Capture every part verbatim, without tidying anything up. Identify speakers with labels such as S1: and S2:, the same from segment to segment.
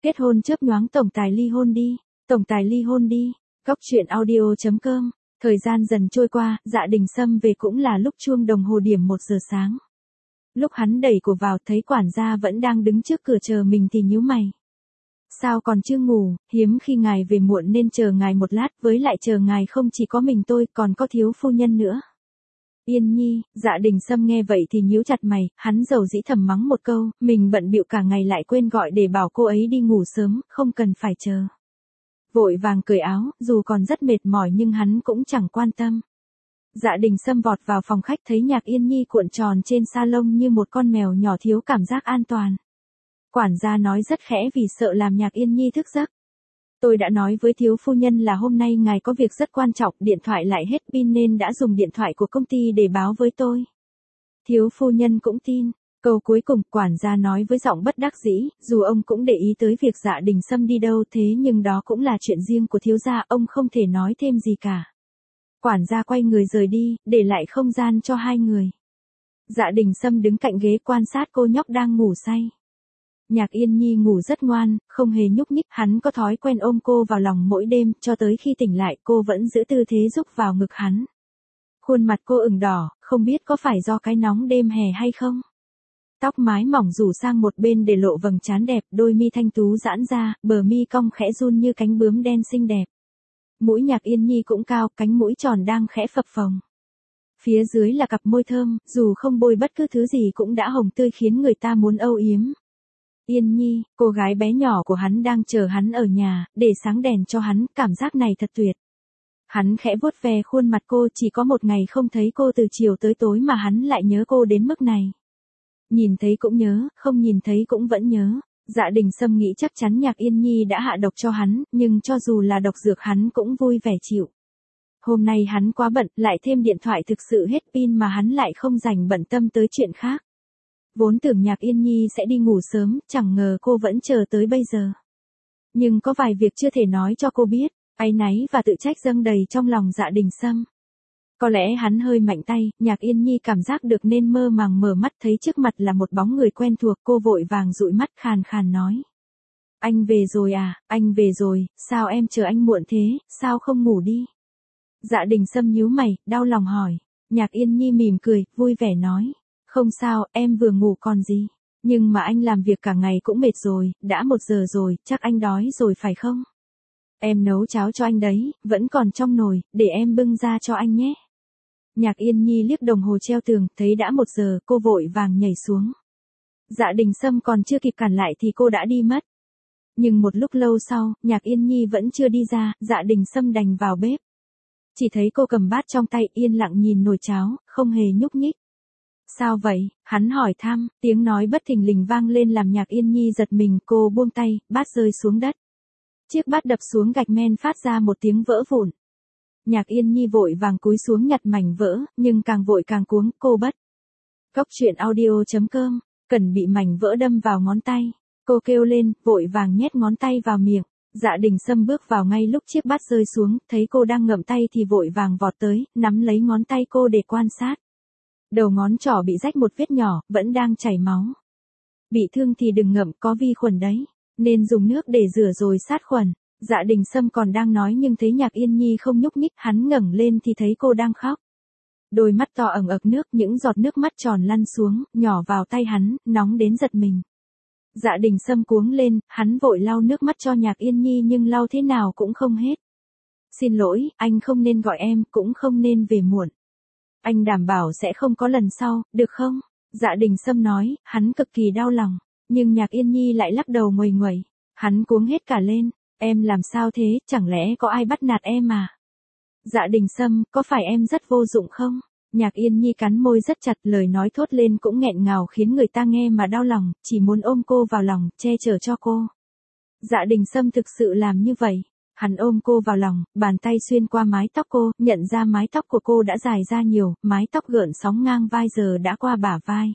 S1: Kết hôn chớp nhoáng tổng tài ly hôn đi, tổng tài ly hôn đi. Góc truyện audio chấm com. Thời gian dần trôi qua, Dạ Đình Sâm về cũng là lúc chuông đồng hồ điểm một giờ sáng. Lúc hắn đẩy cửa vào thấy quản gia vẫn đang đứng trước cửa chờ mình thì nhíu mày. Sao còn chưa ngủ, hiếm khi ngài về muộn nên chờ ngài một lát, với lại chờ ngài không chỉ có mình tôi còn có thiếu phu nhân nữa. Yên Nhi, Dạ Đình Sâm nghe vậy thì nhíu chặt mày, hắn dầu dĩ thầm mắng một câu, mình bận bịu cả ngày lại quên gọi để bảo cô ấy đi ngủ sớm, không cần phải chờ. Vội vàng cởi áo, dù còn rất mệt mỏi nhưng hắn cũng chẳng quan tâm. Dạ Đình Sâm vọt vào phòng khách thấy Nhạc Yên Nhi cuộn tròn trên salon như một con mèo nhỏ thiếu cảm giác an toàn. Quản gia nói rất khẽ vì sợ làm Nhạc Yên Nhi thức giấc. Tôi đã nói với thiếu phu nhân là hôm nay ngài có việc rất quan trọng, điện thoại lại hết pin nên đã dùng điện thoại của công ty để báo với tôi. Thiếu phu nhân cũng tin. Câu cuối cùng quản gia nói với giọng bất đắc dĩ, dù ông cũng để ý tới việc Dạ Đình Sâm đi đâu thế nhưng đó cũng là chuyện riêng của thiếu gia, ông không thể nói thêm gì cả. Quản gia quay người rời đi, để lại không gian cho hai người. Dạ Đình Sâm đứng cạnh ghế quan sát cô nhóc đang ngủ say. Nhạc Yên Nhi ngủ rất ngoan, không hề nhúc nhích, hắn có thói quen ôm cô vào lòng mỗi đêm, cho tới khi tỉnh lại cô vẫn giữ tư thế rúc vào ngực hắn. Khuôn mặt cô ửng đỏ, không biết có phải do cái nóng đêm hè hay không. Tóc mái mỏng rủ sang một bên để lộ vầng trán đẹp, đôi mi thanh tú giãn ra, bờ mi cong khẽ run như cánh bướm đen xinh đẹp. Mũi Nhạc Yên Nhi cũng cao, cánh mũi tròn đang khẽ phập phồng. Phía dưới là cặp môi thơm, dù không bôi bất cứ thứ gì cũng đã hồng tươi khiến người ta muốn âu yếm. Yên Nhi, cô gái bé nhỏ của hắn đang chờ hắn ở nhà, để sáng đèn cho hắn, cảm giác này thật tuyệt. Hắn khẽ vuốt ve khuôn mặt cô, chỉ có một ngày không thấy cô từ chiều tới tối mà hắn lại nhớ cô đến mức này. Nhìn thấy cũng nhớ, không nhìn thấy cũng vẫn nhớ. Dạ Đình Sâm nghĩ chắc chắn Nhạc Yên Nhi đã hạ độc cho hắn, nhưng cho dù là độc dược hắn cũng vui vẻ chịu. Hôm nay hắn quá bận, lại thêm điện thoại thực sự hết pin mà hắn lại không dành bận tâm tới chuyện khác. Vốn tưởng Nhạc Yên Nhi sẽ đi ngủ sớm, chẳng ngờ cô vẫn chờ tới bây giờ. Nhưng có vài việc chưa thể nói cho cô biết, áy náy và tự trách dâng đầy trong lòng Dạ Đình Sâm. Có lẽ hắn hơi mạnh tay, Nhạc Yên Nhi cảm giác được nên mơ màng mở mắt thấy trước mặt là một bóng người quen thuộc, cô vội vàng dụi mắt khàn khàn nói. Anh về rồi à, anh về rồi, sao em chờ anh muộn thế, sao không ngủ đi? Dạ Đình Sâm nhíu mày, đau lòng hỏi. Nhạc Yên Nhi mỉm cười, vui vẻ nói. Không sao, em vừa ngủ còn gì. Nhưng mà anh làm việc cả ngày cũng mệt rồi, đã một giờ rồi, chắc anh đói rồi phải không? Em nấu cháo cho anh đấy, vẫn còn trong nồi, để em bưng ra cho anh nhé. Nhạc Yên Nhi liếc đồng hồ treo tường, thấy đã một giờ, cô vội vàng nhảy xuống. Dạ Đình Sâm còn chưa kịp cản lại thì cô đã đi mất. Nhưng một lúc lâu sau, Nhạc Yên Nhi vẫn chưa đi ra, Dạ Đình Sâm đành vào bếp. Chỉ thấy cô cầm bát trong tay yên lặng nhìn nồi cháo, không hề nhúc nhích. Sao vậy? Hắn hỏi thăm, tiếng nói bất thình lình vang lên làm Nhạc Yên Nhi giật mình, cô buông tay, bát rơi xuống đất. Chiếc bát đập xuống gạch men phát ra một tiếng vỡ vụn. Nhạc Yên Nhi vội vàng cúi xuống nhặt mảnh vỡ, nhưng càng vội càng cuống, cô bất. Góc truyện audio chấm com, cần bị mảnh vỡ đâm vào ngón tay. Cô kêu lên, vội vàng nhét ngón tay vào miệng. Dạ Đình Sâm bước vào ngay lúc chiếc bát rơi xuống, thấy cô đang ngậm tay thì vội vàng vọt tới, nắm lấy ngón tay cô để quan sát. Đầu ngón trỏ bị rách một vết nhỏ, vẫn đang chảy máu. Bị thương thì đừng ngậm, có vi khuẩn đấy, nên dùng nước để rửa rồi sát khuẩn. Dạ Đình Sâm còn đang nói nhưng thấy Nhạc Yên Nhi không nhúc nhích, hắn ngẩng lên thì thấy cô đang khóc. Đôi mắt to ẩn ực nước, những giọt nước mắt tròn lăn xuống, nhỏ vào tay hắn, nóng đến giật mình. Dạ Đình Sâm cuống lên, hắn vội lau nước mắt cho Nhạc Yên Nhi nhưng lau thế nào cũng không hết. Xin lỗi, anh không nên gọi em, cũng không nên về muộn. Anh đảm bảo sẽ không có lần sau, được không? Dạ Đình Sâm nói, hắn cực kỳ đau lòng, nhưng Nhạc Yên Nhi lại lắc đầu nguầy nguẩy. Hắn cuống hết cả lên, em làm sao thế, chẳng lẽ có ai bắt nạt em à? Dạ Đình Sâm, có phải em rất vô dụng không? Nhạc Yên Nhi cắn môi rất chặt, lời nói thốt lên cũng nghẹn ngào khiến người ta nghe mà đau lòng, chỉ muốn ôm cô vào lòng, che chở cho cô. Dạ Đình Sâm thực sự làm như vậy. Hắn ôm cô vào lòng, bàn tay xuyên qua mái tóc cô, nhận ra mái tóc của cô đã dài ra nhiều, mái tóc gợn sóng ngang vai giờ đã qua bả vai.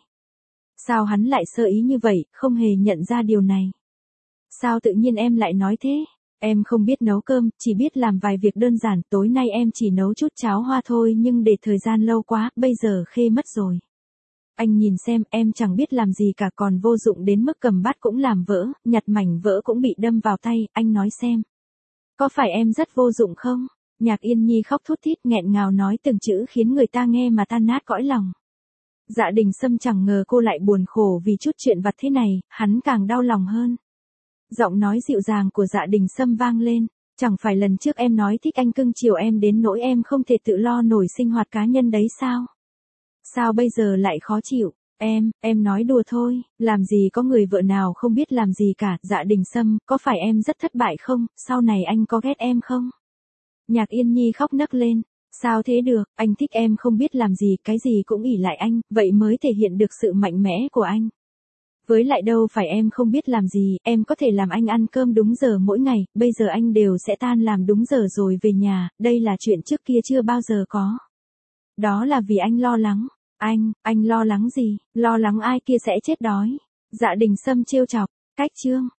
S1: Sao hắn lại sơ ý như vậy, không hề nhận ra điều này? Sao tự nhiên em lại nói thế? Em không biết nấu cơm, chỉ biết làm vài việc đơn giản, tối nay em chỉ nấu chút cháo hoa thôi nhưng để thời gian lâu quá, bây giờ khê mất rồi. Anh nhìn xem, em chẳng biết làm gì cả, còn vô dụng đến mức cầm bát cũng làm vỡ, nhặt mảnh vỡ cũng bị đâm vào tay, anh nói xem. Có phải em rất vô dụng không? Nhạc Yên Nhi khóc thút thít nghẹn ngào nói từng chữ khiến người ta nghe mà tan nát cõi lòng. Dạ Đình Sâm chẳng ngờ cô lại buồn khổ vì chút chuyện vặt thế này, hắn càng đau lòng hơn. Giọng nói dịu dàng của Dạ Đình Sâm vang lên, chẳng phải lần trước em nói thích anh cưng chiều em đến nỗi em không thể tự lo nổi sinh hoạt cá nhân đấy sao? Sao bây giờ lại khó chịu? Em, em nói đùa thôi, làm gì có người vợ nào không biết làm gì cả. Dạ Đình Sâm, có phải em rất thất bại không, sau này anh có ghét em không? Nhạc Yên Nhi khóc nấc lên, sao thế được, anh thích em không biết làm gì, cái gì cũng ỷ lại anh, vậy mới thể hiện được sự mạnh mẽ của anh. Với lại đâu phải em không biết làm gì, em có thể làm anh ăn cơm đúng giờ mỗi ngày, bây giờ anh đều sẽ tan làm đúng giờ rồi về nhà, đây là chuyện trước kia chưa bao giờ có. Đó là vì anh lo lắng. Anh, anh lo lắng gì, lo lắng ai kia sẽ chết đói. Dạ Đình Sâm trêu chọc, cách chương.